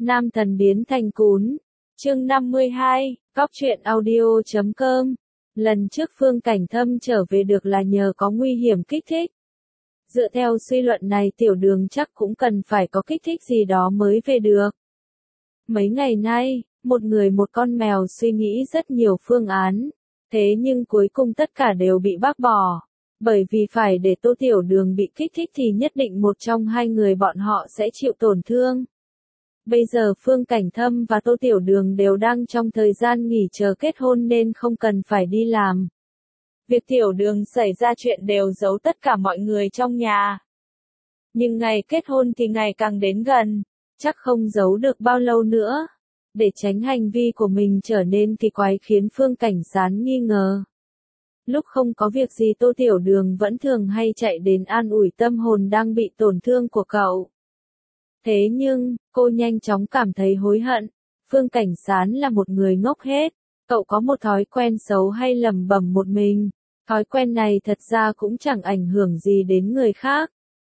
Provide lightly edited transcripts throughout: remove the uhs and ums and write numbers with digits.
Nam thần biến thành cún. Chương 52, Cóc truyện audio.com. Lần trước Phương Cảnh Thâm trở về được là nhờ có nguy hiểm kích thích. Dựa theo suy luận này Tiểu Đường chắc cũng cần phải có kích thích gì đó mới về được. Mấy ngày nay, một người một con mèo suy nghĩ rất nhiều phương án, thế nhưng cuối cùng tất cả đều bị bác bỏ. Bởi vì phải để Tô Tiểu Đường bị kích thích thì nhất định một trong hai người bọn họ sẽ chịu tổn thương. Bây giờ Phương Cảnh Thâm và Tô Tiểu Đường đều đang trong thời gian nghỉ chờ kết hôn nên không cần phải đi làm. Việc Tiểu Đường xảy ra chuyện đều giấu tất cả mọi người trong nhà. Nhưng ngày kết hôn thì ngày càng đến gần, chắc không giấu được bao lâu nữa. Để tránh hành vi của mình trở nên kỳ quái khiến Phương Cảnh Sán nghi ngờ. Lúc không có việc gì Tô Tiểu Đường vẫn thường hay chạy đến an ủi tâm hồn đang bị tổn thương của cậu. Thế nhưng, cô nhanh chóng cảm thấy hối hận. Phương Cảnh Sán là một người ngốc hết. Cậu có một thói quen xấu hay lẩm bẩm một mình. Thói quen này thật ra cũng chẳng ảnh hưởng gì đến người khác.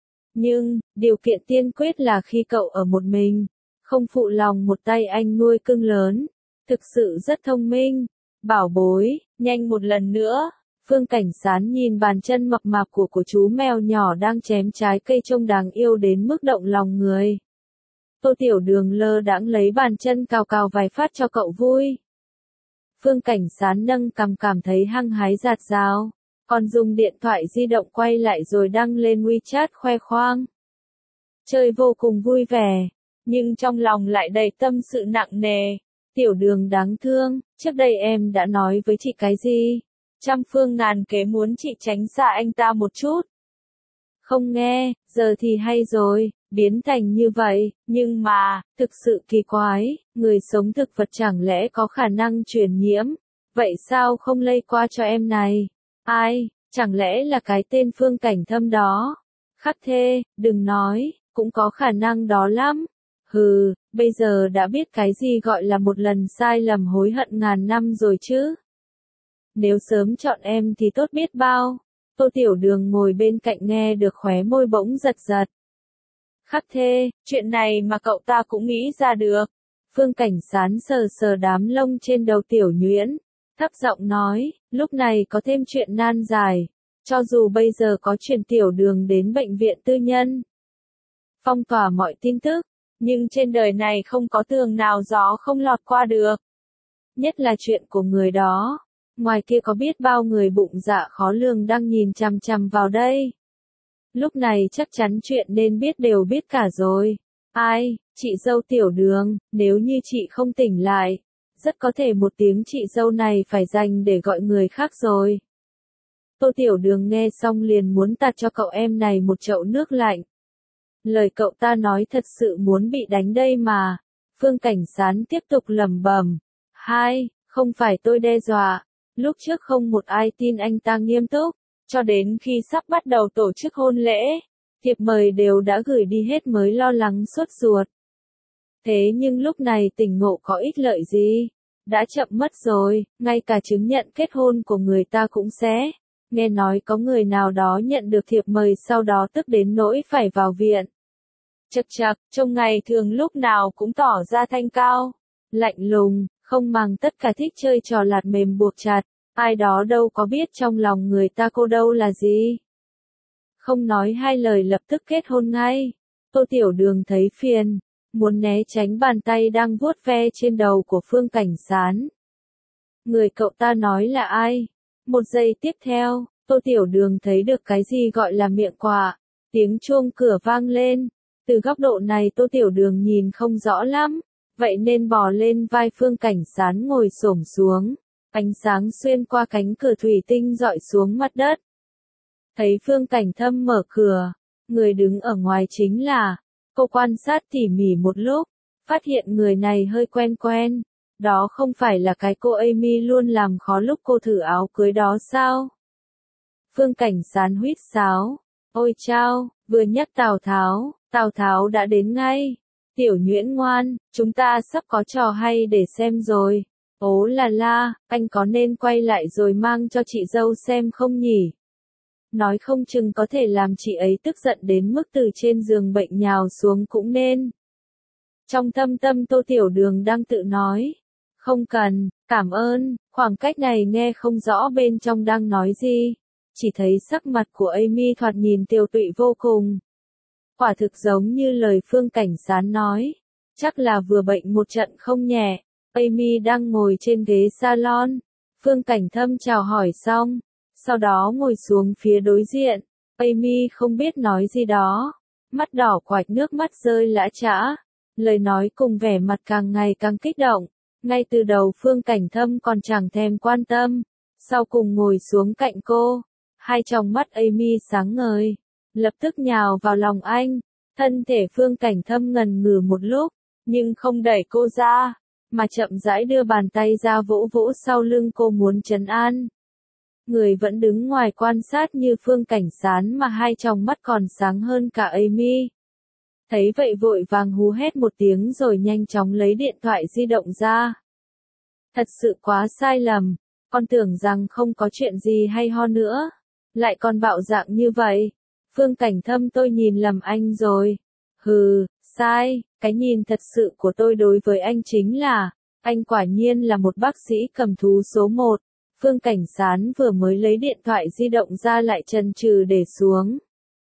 Nhưng, điều kiện tiên quyết là khi cậu ở một mình, không phụ lòng một tay anh nuôi cưng lớn. Thực sự rất thông minh. Bảo bối, nhanh một lần nữa. Phương Cảnh Sán nhìn bàn chân mập mạp của chú mèo nhỏ đang chém trái cây trông đáng yêu đến mức động lòng người. Tô Tiểu Đường lơ đãng lấy bàn chân cào cào vài phát cho cậu vui. Phương Cảnh Sán nâng cằm cảm thấy hăng hái rạt rào, còn dùng điện thoại di động quay lại rồi đăng lên WeChat khoe khoang. Chơi vô cùng vui vẻ, nhưng trong lòng lại đầy tâm sự nặng nề. Tiểu Đường đáng thương, trước đây em đã nói với chị cái gì? Trăm phương ngàn kế muốn chị tránh xa anh ta một chút. Không nghe, giờ thì hay rồi, biến thành như vậy, nhưng mà, thực sự kỳ quái, người sống thực vật chẳng lẽ có khả năng truyền nhiễm, vậy sao không lây qua cho em này? Ai, chẳng lẽ là cái tên Phương Cảnh Thâm đó? Khắc thê, đừng nói, cũng có khả năng đó lắm. Hừ, bây giờ đã biết cái gì gọi là một lần sai lầm hối hận ngàn năm rồi chứ. Nếu sớm chọn em thì tốt biết bao. Tô Tiểu Đường ngồi bên cạnh nghe được khóe môi bỗng giật giật. Khắc thê, chuyện này mà cậu ta cũng nghĩ ra được. Phương Cảnh Sán sờ sờ đám lông trên đầu Tiểu Nhuyễn, thấp giọng nói, lúc này có thêm chuyện nan giải. Cho dù bây giờ có chuyển Tiểu Đường đến bệnh viện tư nhân, phong tỏa mọi tin tức, nhưng trên đời này không có tường nào gió không lọt qua được. Nhất là chuyện của người đó. Ngoài kia có biết bao người bụng dạ khó lường đang nhìn chằm chằm vào đây. Lúc này chắc chắn chuyện nên biết đều biết cả rồi. Ai, chị dâu Tiểu Đường, nếu như chị không tỉnh lại, rất có thể một tiếng chị dâu này phải dành để gọi người khác rồi. Tô Tiểu Đường nghe xong liền muốn tạt cho cậu em này một chậu nước lạnh. Lời cậu ta nói thật sự muốn bị đánh đây mà. Phương Cảnh Sán tiếp tục lẩm bẩm. Hai, không phải tôi đe dọa. Lúc trước không một ai tin anh ta nghiêm túc, cho đến khi sắp bắt đầu tổ chức hôn lễ, thiệp mời đều đã gửi đi hết mới lo lắng sốt ruột. Thế nhưng lúc này tỉnh ngộ có ích lợi gì? Đã chậm mất rồi, ngay cả chứng nhận kết hôn của người ta cũng sẽ. Nghe nói có người nào đó nhận được thiệp mời sau đó tức đến nỗi phải vào viện. Chậc chậc, trong ngày thường lúc nào cũng tỏ ra thanh cao, lạnh lùng, không màng tất cả thích chơi trò lạt mềm buộc chặt, ai đó đâu có biết trong lòng người ta cô đâu là gì. Không nói hai lời lập tức kết hôn ngay. Tô Tiểu Đường thấy phiền, muốn né tránh bàn tay đang vuốt ve trên đầu của Phương Cảnh Sán. Người cậu ta nói là ai? Một giây tiếp theo, Tô Tiểu Đường thấy được cái gì gọi là miệng quạ. Tiếng chuông cửa vang lên. Từ góc độ này Tô Tiểu Đường nhìn không rõ lắm. Vậy nên bò lên vai Phương Cảnh Sán ngồi xổm xuống. Ánh sáng xuyên qua cánh cửa thủy tinh dọi xuống mặt đất. Thấy Phương Cảnh Thâm mở cửa. Người đứng ở ngoài chính là. Cô quan sát tỉ mỉ một lúc. Phát hiện người này hơi quen quen. Đó không phải là cái cô Amy luôn làm khó lúc cô thử áo cưới đó sao? Phương Cảnh Sán huýt sáo. Ôi chao, vừa nhắc Tào Tháo đã đến ngay. Tiểu Nhuyễn ngoan, chúng ta sắp có trò hay để xem rồi. Ố là la, anh có nên quay lại rồi mang cho chị dâu xem không nhỉ? Nói không chừng có thể làm chị ấy tức giận đến mức từ trên giường bệnh nhào xuống cũng nên. Trong thâm tâm Tô Tiểu Đường đang tự nói. Không cần, cảm ơn, khoảng cách này nghe không rõ bên trong đang nói gì. Chỉ thấy sắc mặt của Amy thoạt nhìn tiều tụy vô cùng. Quả thực giống như lời Phương Cảnh Sán nói. Chắc là vừa bệnh một trận không nhẹ. Amy đang ngồi trên ghế salon. Phương Cảnh Thâm chào hỏi xong. Sau đó ngồi xuống phía đối diện. Amy không biết nói gì đó. Mắt đỏ quạch nước mắt rơi lã chã. Lời nói cùng vẻ mặt càng ngày càng kích động. Ngay từ đầu Phương Cảnh Thâm còn chẳng thèm quan tâm. Sau cùng ngồi xuống cạnh cô. Hai tròng mắt Amy sáng ngời. Lập tức nhào vào lòng anh. Thân thể Phương Cảnh Thâm ngần ngừ một lúc. Nhưng không đẩy cô ra. Mà chậm rãi đưa bàn tay ra vỗ vỗ sau lưng cô muốn trấn an. Người vẫn đứng ngoài quan sát như Phương Cảnh Sán mà hai tròng mắt còn sáng hơn cả Amy. Thấy vậy vội vàng hú hét một tiếng rồi nhanh chóng lấy điện thoại di động ra. Thật sự quá sai lầm, con tưởng rằng không có chuyện gì hay ho nữa. Lại còn bạo dạng như vậy. Phương Cảnh Thâm tôi nhìn lầm anh rồi. Hừ, sai, cái nhìn thật sự của tôi đối với anh chính là, anh quả nhiên là một bác sĩ cầm thú số 1. Phương Cảnh Sán vừa mới lấy điện thoại di động ra lại chần chừ để xuống.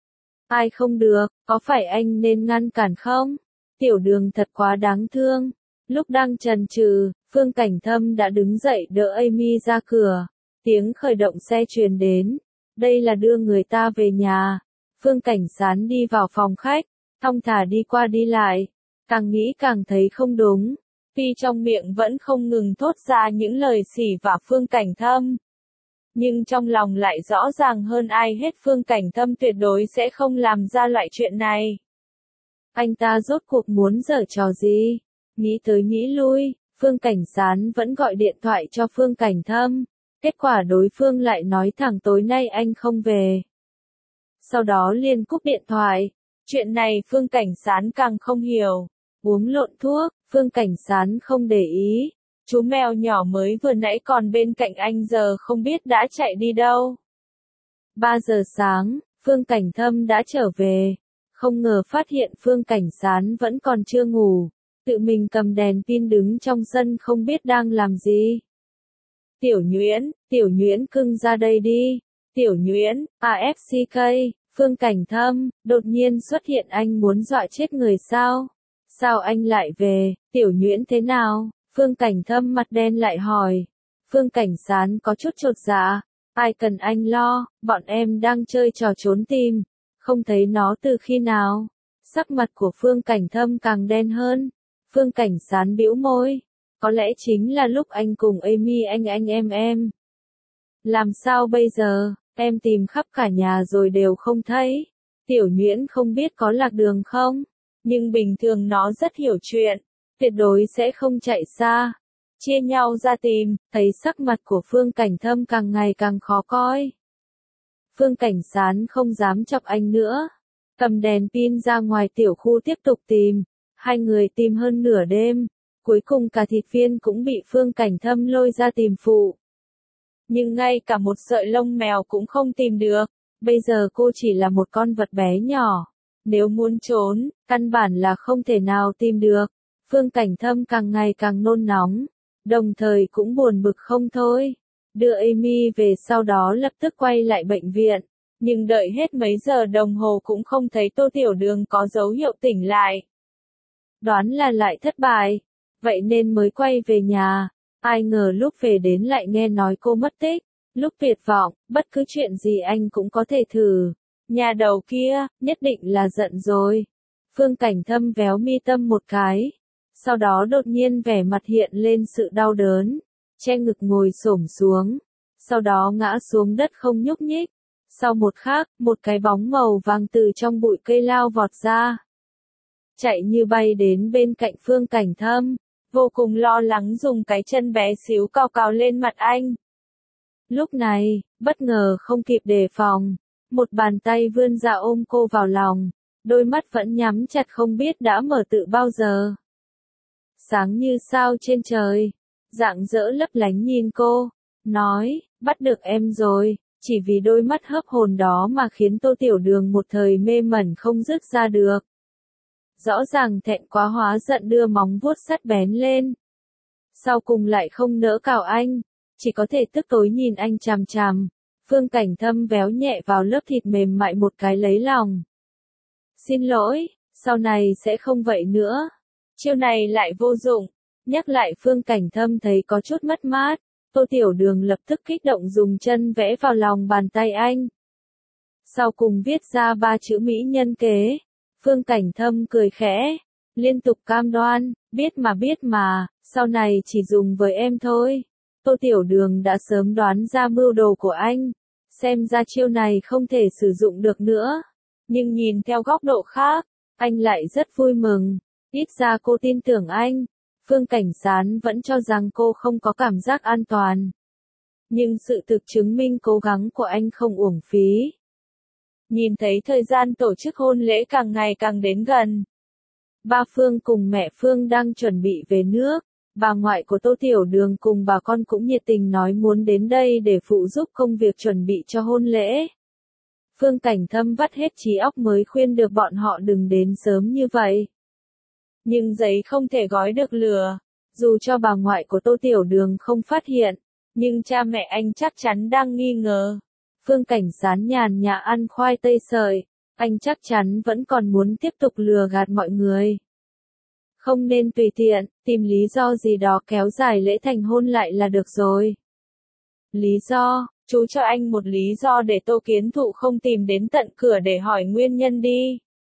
Ai không được, có phải anh nên ngăn cản không? Tiểu Đường thật quá đáng thương. Lúc đang chần chừ, Phương Cảnh Thâm đã đứng dậy đỡ Amy ra cửa. Tiếng khởi động xe truyền đến. Đây là đưa người ta về nhà. Phương Cảnh Sán đi vào phòng khách, thong thả đi qua đi lại. Càng nghĩ càng thấy không đúng. Tuy trong miệng vẫn không ngừng thốt ra những lời sỉ vả Phương Cảnh Thâm. Nhưng trong lòng lại rõ ràng hơn ai hết Phương Cảnh Thâm tuyệt đối sẽ không làm ra loại chuyện này. Anh ta rốt cuộc muốn giở trò gì? Nghĩ tới nghĩ lui, Phương Cảnh Sán vẫn gọi điện thoại cho Phương Cảnh Thâm. Kết quả đối phương lại nói thẳng tối nay anh không về. Sau đó liền cúp điện thoại. Chuyện này Phương Cảnh Sán càng không hiểu. Uống lộn thuốc, Phương Cảnh Sán không để ý. Chú mèo nhỏ mới vừa nãy còn bên cạnh anh giờ không biết đã chạy đi đâu. 3 giờ sáng, Phương Cảnh Thâm đã trở về. Không ngờ phát hiện Phương Cảnh Sán vẫn còn chưa ngủ. Tự mình cầm đèn pin đứng trong sân không biết đang làm gì. Tiểu Nhuyễn cưng ra đây đi. Tiểu Nhuyễn, AFCK, Phương Cảnh Thâm, đột nhiên xuất hiện anh muốn dọa chết người sao? Sao anh lại về, Tiểu Nhuyễn thế nào? Phương Cảnh Thâm mặt đen lại hỏi. Phương Cảnh Sán có chút chột dạ. Ai cần anh lo, bọn em đang chơi trò trốn tìm. Không thấy nó từ khi nào? Sắc mặt của Phương Cảnh Thâm càng đen hơn. Phương Cảnh Sán bĩu môi. Có lẽ chính là lúc anh cùng Amy anh em. Làm sao bây giờ, em tìm khắp cả nhà rồi đều không thấy. Tiểu Nhuyễn không biết có lạc đường không? Nhưng bình thường nó rất hiểu chuyện. Tuyệt đối sẽ không chạy xa. Chia nhau ra tìm, thấy sắc mặt của Phương Cảnh Thâm càng ngày càng khó coi. Phương Cảnh Sán không dám chọc anh nữa. Cầm đèn pin ra ngoài tiểu khu tiếp tục tìm. Hai người tìm hơn nửa đêm. Cuối cùng cả thịt viên cũng bị Phương Cảnh Thâm lôi ra tìm phụ. Nhưng ngay cả một sợi lông mèo cũng không tìm được. Bây giờ cô chỉ là một con vật bé nhỏ. Nếu muốn trốn, căn bản là không thể nào tìm được. Phương Cảnh Thâm càng ngày càng nôn nóng. Đồng thời cũng buồn bực không thôi. Đưa Amy về sau đó lập tức quay lại bệnh viện. Nhưng đợi hết mấy giờ đồng hồ cũng không thấy Tô Tiểu Đường có dấu hiệu tỉnh lại. Đoán là lại thất bại. Vậy nên mới quay về nhà. Ai ngờ lúc về đến lại nghe nói cô mất tích. Lúc tuyệt vọng, bất cứ chuyện gì anh cũng có thể thử. Nhà đầu kia, nhất định là giận rồi. Phương Cảnh Thâm véo mi tâm một cái. Sau đó đột nhiên vẻ mặt hiện lên sự đau đớn. Che ngực ngồi xổm xuống. Sau đó ngã xuống đất không nhúc nhích. Sau một khắc, một cái bóng màu vàng từ trong bụi cây lao vọt ra. Chạy như bay đến bên cạnh Phương Cảnh Thâm. Vô cùng lo lắng dùng cái chân bé xíu cào cào lên mặt anh. Lúc này, bất ngờ không kịp đề phòng. Một bàn tay vươn ra ôm cô vào lòng. Đôi mắt vẫn nhắm chặt không biết đã mở từ bao giờ. Sáng như sao trên trời. Rạng rỡ lấp lánh nhìn cô. Nói, bắt được em rồi. Chỉ vì đôi mắt hớp hồn đó mà khiến Tô Tiểu Đường một thời mê mẩn không dứt ra được. rõ ràng thẹn quá hóa giận đưa móng vuốt sắc bén lên. Sau cùng lại không nỡ cào anh, chỉ có thể tức tối nhìn anh chằm chằm. Phương Cảnh Thâm véo nhẹ vào lớp thịt mềm mại một cái lấy lòng. Xin lỗi, sau này sẽ không vậy nữa. Chiêu này lại vô dụng. Nhắc lại Phương Cảnh Thâm thấy có chút mất mát. Tô Tiểu Đường lập tức kích động dùng chân vẽ vào lòng bàn tay anh. Sau cùng viết ra 3 chữ mỹ nhân kế. Phương Cảnh Thâm cười khẽ, liên tục cam đoan, biết mà, sau này chỉ dùng với em thôi. Tô Tiểu Đường đã sớm đoán ra mưu đồ của anh, xem ra chiêu này không thể sử dụng được nữa. Nhưng nhìn theo góc độ khác, anh lại rất vui mừng, ít ra cô tin tưởng anh. Phương Cảnh Sán vẫn cho rằng cô không có cảm giác an toàn. Nhưng sự thực chứng minh cố gắng của anh không uổng phí. Nhìn thấy thời gian tổ chức hôn lễ càng ngày càng đến gần. Ba Phương cùng mẹ Phương đang chuẩn bị về nước. Bà ngoại của Tô Tiểu Đường cùng bà con cũng nhiệt tình nói muốn đến đây để phụ giúp công việc chuẩn bị cho hôn lễ. Phương Cảnh Thâm vắt hết trí óc mới khuyên được bọn họ đừng đến sớm như vậy. Nhưng giấy không thể gói được lửa. Dù cho bà ngoại của Tô Tiểu Đường không phát hiện, nhưng cha mẹ anh chắc chắn đang nghi ngờ. Phương Cảnh Sán nhàn nhã ăn khoai tây sợi, anh chắc chắn vẫn còn muốn tiếp tục lừa gạt mọi người. Không nên tùy tiện, tìm lý do gì đó kéo dài lễ thành hôn lại là được rồi. Lý do, chú cho anh một lý do để Tô Kiến Thụ không tìm đến tận cửa để hỏi nguyên nhân đi.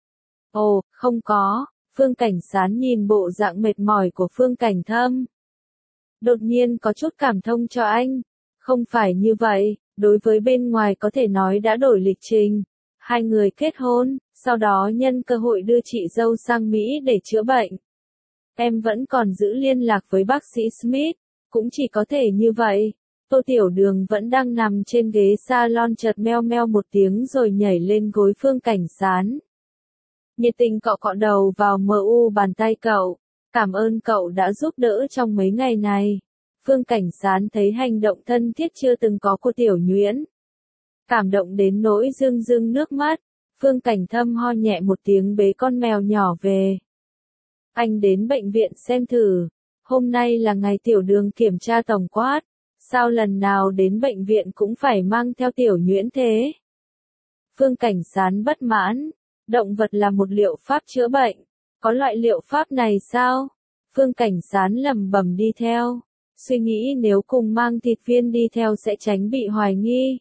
Ồ, không có, Phương Cảnh Sán nhìn bộ dạng mệt mỏi của Phương Cảnh Thâm. Đột nhiên có chút cảm thông cho anh. Không phải như vậy, đối với bên ngoài có thể nói đã đổi lịch trình. Hai người kết hôn, sau đó nhân cơ hội đưa chị dâu sang Mỹ để chữa bệnh. Em vẫn còn giữ liên lạc với bác sĩ Smith, cũng chỉ có thể như vậy. Tô Tiểu Đường vẫn đang nằm trên ghế salon chợt meo meo một tiếng rồi nhảy lên gối Phương Cảnh Sán. Nhiệt tình cọ cọ đầu vào bàn tay cậu. Cảm ơn cậu đã giúp đỡ trong mấy ngày này. Phương Cảnh Sán thấy hành động thân thiết chưa từng có của Tiểu Nhuyễn. Cảm động đến nỗi rưng rưng nước mắt. Phương Cảnh Thâm ho nhẹ một tiếng bế con mèo nhỏ về. Anh đến bệnh viện xem thử. Hôm nay là ngày Tiểu Đường kiểm tra tổng quát. Sao lần nào đến bệnh viện cũng phải mang theo Tiểu Nhuyễn thế? Phương Cảnh Sán bất mãn. Động vật là một liệu pháp chữa bệnh. Có loại liệu pháp này sao? Phương Cảnh Sán lẩm bẩm đi theo. Suy nghĩ nếu cùng mang thịt viên đi theo sẽ tránh bị hoài nghi.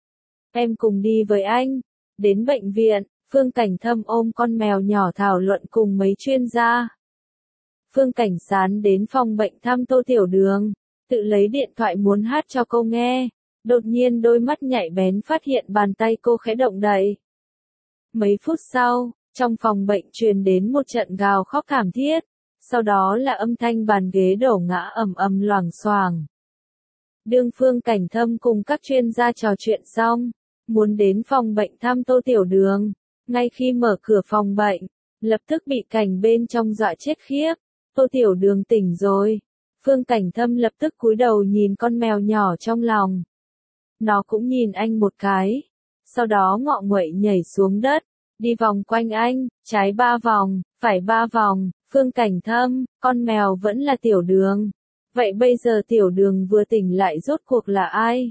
Em cùng đi với anh. Đến bệnh viện, Phương Cảnh Thâm ôm con mèo nhỏ thảo luận cùng mấy chuyên gia. Phương Cảnh Sán đến phòng bệnh thăm Tô Tiểu Đường, tự lấy điện thoại muốn hát cho cô nghe. Đột nhiên đôi mắt nhạy bén phát hiện bàn tay cô khẽ động đậy. Mấy phút sau, trong phòng bệnh truyền đến một trận gào khóc thảm thiết, sau đó là âm thanh bàn ghế đổ ngã ầm ầm loảng xoảng. Đương Phương Cảnh Thâm cùng các chuyên gia trò chuyện xong, muốn đến phòng bệnh thăm Tô Tiểu Đường, ngay khi mở cửa phòng bệnh, lập tức bị cảnh bên trong dọa chết khiếp. Tô Tiểu Đường tỉnh rồi. Phương Cảnh Thâm lập tức cúi đầu nhìn con mèo nhỏ trong lòng. Nó cũng nhìn anh một cái, sau đó ngọ nguậy nhảy xuống đất, đi vòng quanh anh, trái 3 vòng, phải 3 vòng. Phương Cảnh Thâm, con mèo vẫn là Tiểu Đường. Vậy bây giờ Tiểu Đường vừa tỉnh lại rốt cuộc là ai?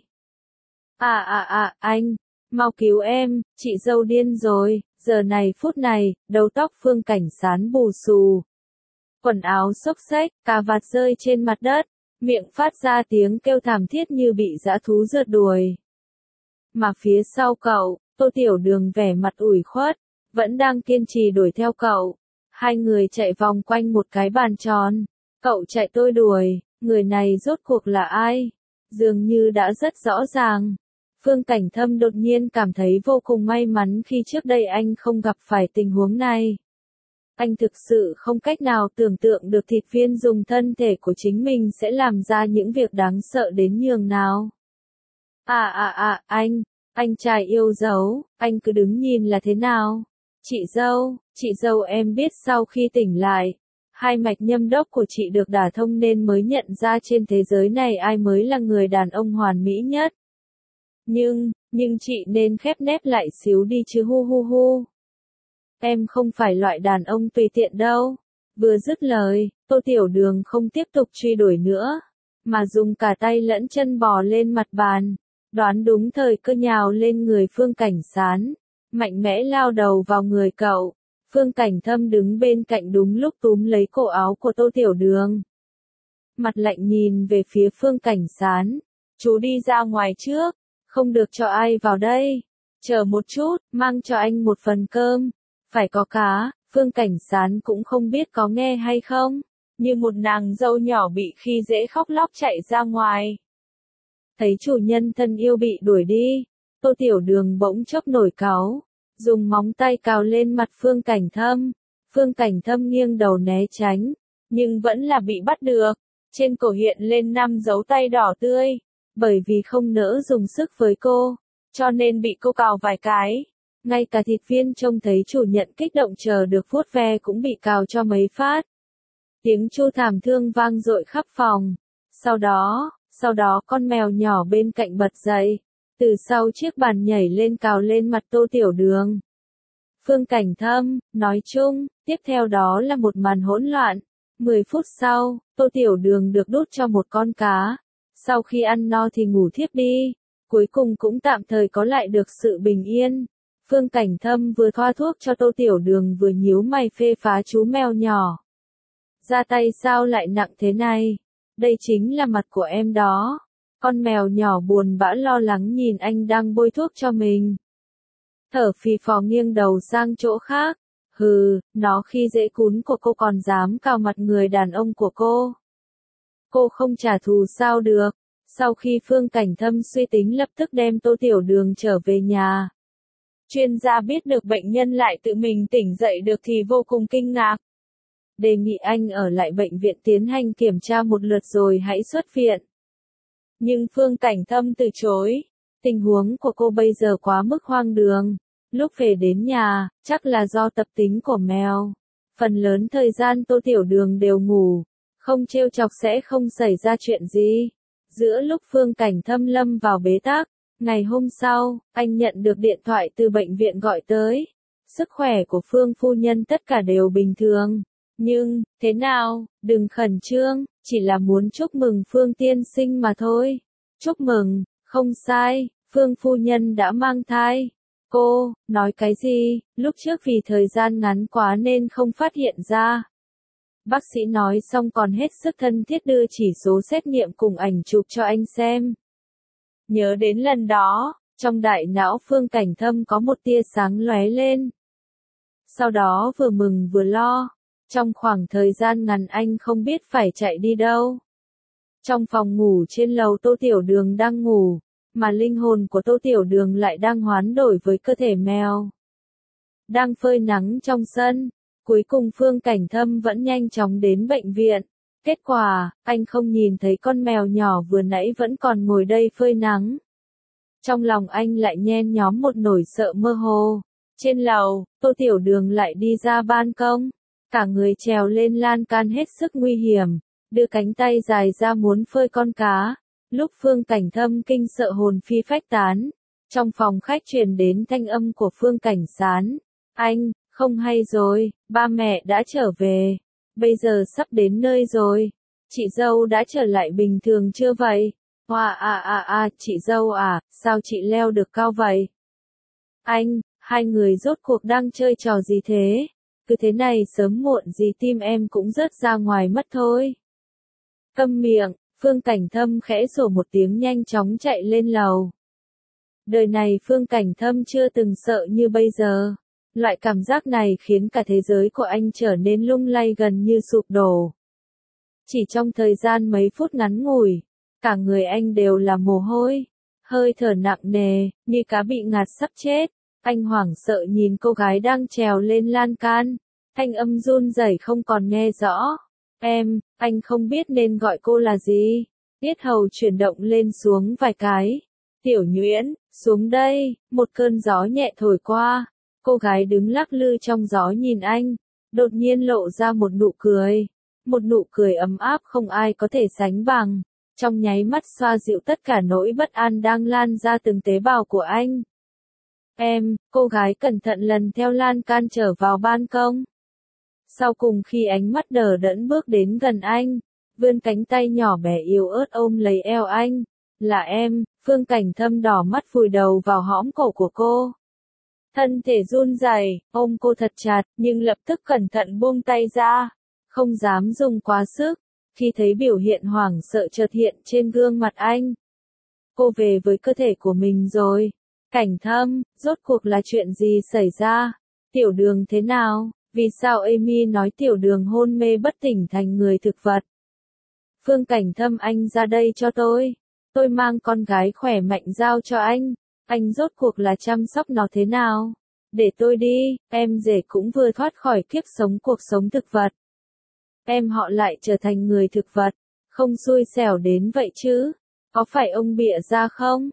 Anh, mau cứu em, chị dâu điên rồi. Giờ này phút này, đầu tóc Phương Cảnh Sán bù xù. Quần áo xốc xếch, cà vạt rơi trên mặt đất, miệng phát ra tiếng kêu thảm thiết như bị dã thú rượt đuổi. Mà phía sau cậu, Tô Tiểu Đường vẻ mặt ủi khuất, vẫn đang kiên trì đuổi theo cậu. Hai người chạy vòng quanh một cái bàn tròn. Cậu chạy tôi đuổi, người này rốt cuộc là ai? Dường như đã rất rõ ràng. Phương Cảnh Thâm đột nhiên cảm thấy vô cùng may mắn khi trước đây anh không gặp phải tình huống này. Anh thực sự không cách nào tưởng tượng được thịt viên dùng thân thể của chính mình sẽ làm ra những việc đáng sợ đến nhường nào. Anh trai yêu dấu, anh cứ đứng nhìn là thế nào? Chị dâu em biết sau khi tỉnh lại, hai mạch nhâm đốc của chị được đả thông nên mới nhận ra trên thế giới này ai mới là người đàn ông hoàn mỹ nhất. Nhưng chị nên khép nép lại xíu đi chứ hu hu hu. em không phải loại đàn ông tùy tiện đâu. Vừa dứt lời, Tô Tiểu Đường không tiếp tục truy đuổi nữa, mà dùng cả tay lẫn chân bò lên mặt bàn, đoán đúng thời cơ nhào lên người Phương Cảnh Sán, mạnh mẽ lao đầu vào người cậu. Phương Cảnh Thâm đứng bên cạnh đúng lúc túm lấy cổ áo của Tô Tiểu Đường. Mặt lạnh nhìn về phía Phương Cảnh Sán, chú đi ra ngoài trước, không được cho ai vào đây. Chờ một chút, mang cho anh một phần cơm, phải có cá. Phương Cảnh Sán cũng không biết có nghe hay không, như một nàng dâu nhỏ bị khi dễ khóc lóc chạy ra ngoài. Thấy chủ nhân thân yêu bị đuổi đi, Tô Tiểu Đường bỗng chốc nổi cáu, dùng móng tay cào lên mặt Phương Cảnh Thâm. Phương Cảnh Thâm nghiêng đầu né tránh, nhưng vẫn là bị bắt được. Trên cổ hiện lên 5 dấu tay đỏ tươi, bởi vì không nỡ dùng sức với cô, cho nên bị cô cào vài cái. Ngay cả thịt viên trông thấy chủ nhận kích động chờ được vuốt ve cũng bị cào cho mấy phát. Tiếng chu thảm thương vang dội khắp phòng. Sau đó con mèo nhỏ bên cạnh bật dậy, từ sau chiếc bàn nhảy lên cào lên mặt Tô Tiểu Đường. Phương Cảnh Thâm, nói chung, tiếp theo đó là một màn hỗn loạn. 10 phút sau, Tô Tiểu Đường được đút cho một con cá. Sau khi ăn no thì ngủ thiếp đi, cuối cùng cũng tạm thời có lại được sự bình yên. Phương Cảnh Thâm vừa thoa thuốc cho Tô Tiểu Đường vừa nhíu mày phê phá chú mèo nhỏ. Ra tay sao lại nặng thế này? Đây chính là mặt của em đó. Con mèo nhỏ buồn bã lo lắng nhìn anh đang bôi thuốc cho mình. Thở phì phò nghiêng đầu sang chỗ khác. Hừ, nó khi dễ cún của cô còn dám cào mặt người đàn ông của cô. Cô không trả thù sao được. Sau khi Phương Cảnh Thâm suy tính lập tức đem Tô Tiểu Đường trở về nhà. Chuyên gia biết được bệnh nhân lại tự mình tỉnh dậy được thì vô cùng kinh ngạc. Đề nghị anh ở lại bệnh viện tiến hành kiểm tra một lượt rồi hãy xuất viện. Nhưng Phương Cảnh Thâm từ chối. Tình huống của cô bây giờ quá mức hoang đường. Lúc về đến nhà, chắc là do tập tính của mèo. Phần lớn thời gian Tô Tiểu Đường đều ngủ, không trêu chọc sẽ không xảy ra chuyện gì. Giữa lúc Phương Cảnh Thâm lâm vào bế tắc, ngày hôm sau, anh nhận được điện thoại từ bệnh viện gọi tới. Sức khỏe của Phương phu nhân tất cả đều bình thường. Nhưng, thế nào, đừng khẩn trương, chỉ là muốn chúc mừng Phương tiên sinh mà thôi. Chúc mừng, không sai, Phương phu nhân đã mang thai. Cô, nói cái gì, lúc trước vì thời gian ngắn quá nên không phát hiện ra. Bác sĩ nói xong còn hết sức thân thiết đưa chỉ số xét nghiệm cùng ảnh chụp cho anh xem. Nhớ đến lần đó, trong đại não Phương Cảnh Thâm có một tia sáng lóe lên. Sau đó vừa mừng vừa lo, trong khoảng thời gian ngắn anh không biết phải chạy đi đâu. Trong phòng ngủ trên lầu Tô Tiểu Đường đang ngủ, mà linh hồn của Tô Tiểu Đường lại đang hoán đổi với cơ thể mèo. Đang phơi nắng trong sân, cuối cùng Phương Cảnh Thâm vẫn nhanh chóng đến bệnh viện. Kết quả, anh không nhìn thấy con mèo nhỏ vừa nãy vẫn còn ngồi đây phơi nắng. Trong lòng anh lại nhen nhóm một nỗi sợ mơ hồ. Trên lầu, Tô Tiểu Đường lại đi ra ban công. Cả người trèo lên lan can hết sức nguy hiểm, đưa cánh tay dài ra muốn phơi con cá. Lúc Phương Cảnh Thâm kinh sợ hồn phi phách tán, trong phòng khách truyền đến thanh âm của Phương Cảnh Sán. Anh, không hay rồi, ba mẹ đã trở về. Bây giờ sắp đến nơi rồi. Chị dâu đã trở lại bình thường chưa vậy? Hoa chị dâu à, sao chị leo được cao vậy? Anh, hai người rốt cuộc đang chơi trò gì thế? Cứ thế này sớm muộn gì tim em cũng rớt ra ngoài mất thôi. Câm miệng, Phương Cảnh Thâm khẽ sủa một tiếng nhanh chóng chạy lên lầu. Đời này Phương Cảnh Thâm chưa từng sợ như bây giờ. Loại cảm giác này khiến cả thế giới của anh trở nên lung lay gần như sụp đổ. Chỉ trong thời gian mấy phút ngắn ngủi, cả người anh đều là mồ hôi, hơi thở nặng nề, như cá bị ngạt sắp chết. Anh hoảng sợ nhìn cô gái đang trèo lên lan can, thanh âm run rẩy không còn nghe rõ. Anh không biết nên gọi cô là gì. Yết hầu chuyển động lên xuống vài cái. Tiểu Nhuyễn, xuống đây, một cơn gió nhẹ thổi qua. Cô gái đứng lắc lư trong gió nhìn anh, đột nhiên lộ ra một nụ cười. Một nụ cười ấm áp không ai có thể sánh bằng. Trong nháy mắt xoa dịu tất cả nỗi bất an đang lan ra từng tế bào của anh. Cô gái cẩn thận lần theo lan can trở vào ban công. Sau cùng khi ánh mắt đờ đẫn bước đến gần anh, vươn cánh tay nhỏ bé yếu ớt ôm lấy eo anh. Là em, Phương Cảnh Thâm đỏ mắt vùi đầu vào hõm cổ của cô. Thân thể run rẩy, ôm cô thật chặt, nhưng lập tức cẩn thận buông tay ra, không dám dùng quá sức, khi thấy biểu hiện hoảng sợ chợt hiện trên gương mặt anh. Cô về với cơ thể của mình rồi. Cảnh Thâm, rốt cuộc là chuyện gì xảy ra? Tiểu Đường thế nào? Vì sao Amy nói Tiểu Đường hôn mê bất tỉnh thành người thực vật? Phương Cảnh Thâm, anh ra đây cho tôi. Tôi mang con gái khỏe mạnh giao cho anh rốt cuộc là chăm sóc nó thế nào? Để tôi đi, em rể cũng vừa thoát khỏi kiếp sống cuộc sống thực vật. Em họ lại trở thành người thực vật, không xui xẻo đến vậy chứ? Có phải ông bịa ra không?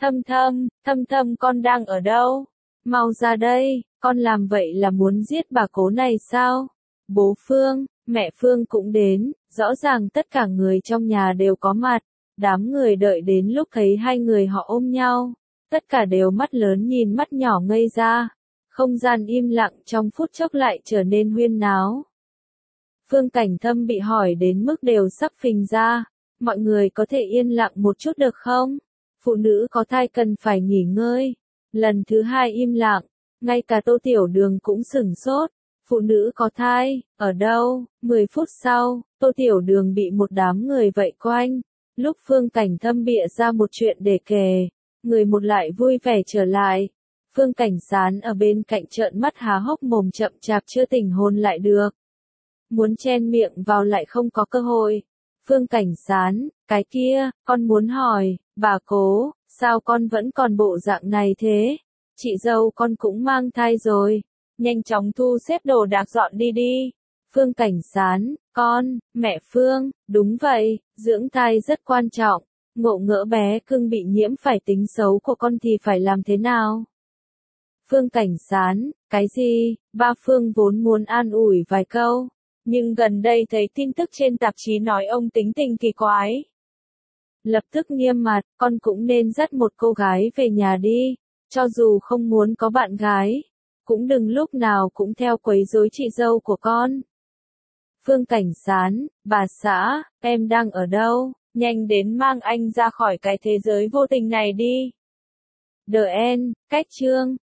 Thâm, con đang ở đâu? Mau ra đây, con làm vậy là muốn giết bà cố này sao? Bố Phương, mẹ Phương cũng đến, rõ ràng tất cả người trong nhà đều có mặt. Đám người đợi đến lúc thấy hai người họ ôm nhau, tất cả đều mắt lớn nhìn mắt nhỏ ngây ra. Không gian im lặng trong phút chốc lại trở nên huyên náo. Phương Cảnh Thâm bị hỏi đến mức đều sắp phình ra. Mọi người có thể yên lặng một chút được không? Phụ nữ có thai cần phải nghỉ ngơi. Lần thứ hai im lặng, ngay cả Tô Tiểu Đường cũng sửng sốt. Phụ nữ có thai, ở đâu? 10 phút sau, Tô Tiểu Đường bị một đám người vây quanh. Lúc Phương Cảnh Thâm bịa ra một chuyện để kể, người một lại vui vẻ trở lại. Phương Cảnh Sán ở bên cạnh trợn mắt há hốc mồm chậm chạp chưa tỉnh hồn lại được. Muốn chen miệng vào lại không có cơ hội. Phương Cảnh Sán, cái kia, con muốn hỏi, bà cố, sao con vẫn còn bộ dạng này thế? Chị dâu con cũng mang thai rồi. Nhanh chóng thu xếp đồ đạc dọn đi đi. Phương Cảnh Sán, mẹ Phương, đúng vậy, dưỡng thai rất quan trọng. Ngộ ngỡ bé cưng bị nhiễm phải tính xấu của con thì phải làm thế nào? Phương Cảnh Sán, cái gì? Ba Phương vốn muốn an ủi vài câu, nhưng gần đây thấy tin tức trên tạp chí nói ông tính tình kỳ quái. Lập tức nghiêm mặt, con cũng nên dắt một cô gái về nhà đi, cho dù không muốn có bạn gái, cũng đừng lúc nào cũng theo quấy rối chị dâu của con. Phương Cảnh Sán, bà xã, em đang ở đâu? Nhanh đến mang anh ra khỏi cái thế giới vô tình này đi. The End, cách chương.